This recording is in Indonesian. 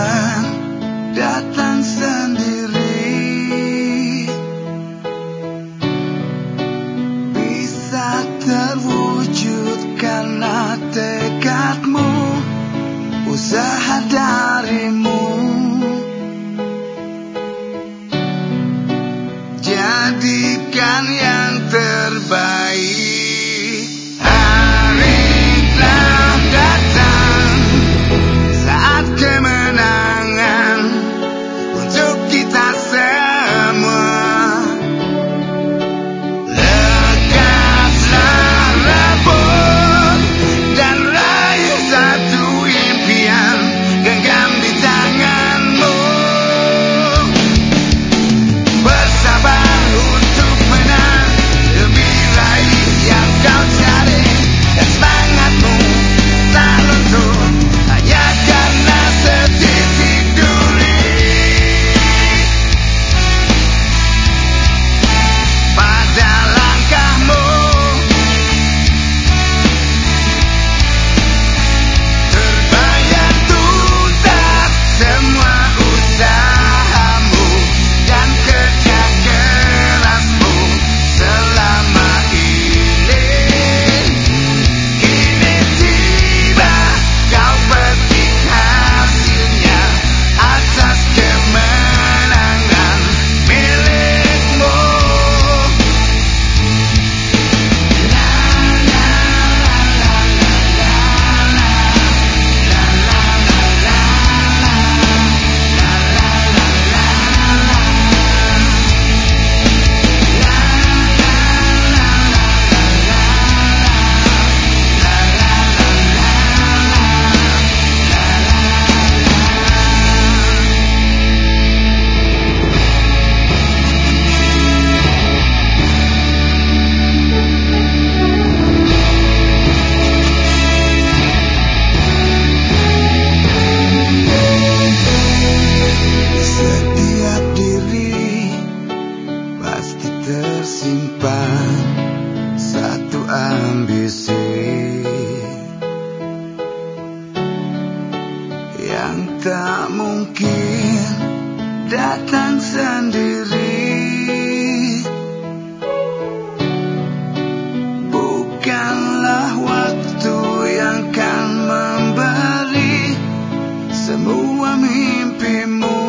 tersimpan, datang sendiri. Bisa terwujud karena tekadmu, usaha darimu. Jadikan yang terbaik. Hari telah datang, saat kemenangan untuk kita semua. Lekaslah rebut dan raih satu impian, genggam di tanganmu. Bersabar untuk menang demi raih yang kau cari, dan semangatmu tak luntur hanya karena setitik duri. Pada langkahmu terbayang tuntas semua usahamu dan kerja kerasmu selama ini. Kini tiba kau petik hasilnya atas kemenangan milikmu. Setiap diri pasti tersimpan satu ambisi yang tak mungkin datang sendiri. Bukanlah waktu yang kan memberi semua mimpimu.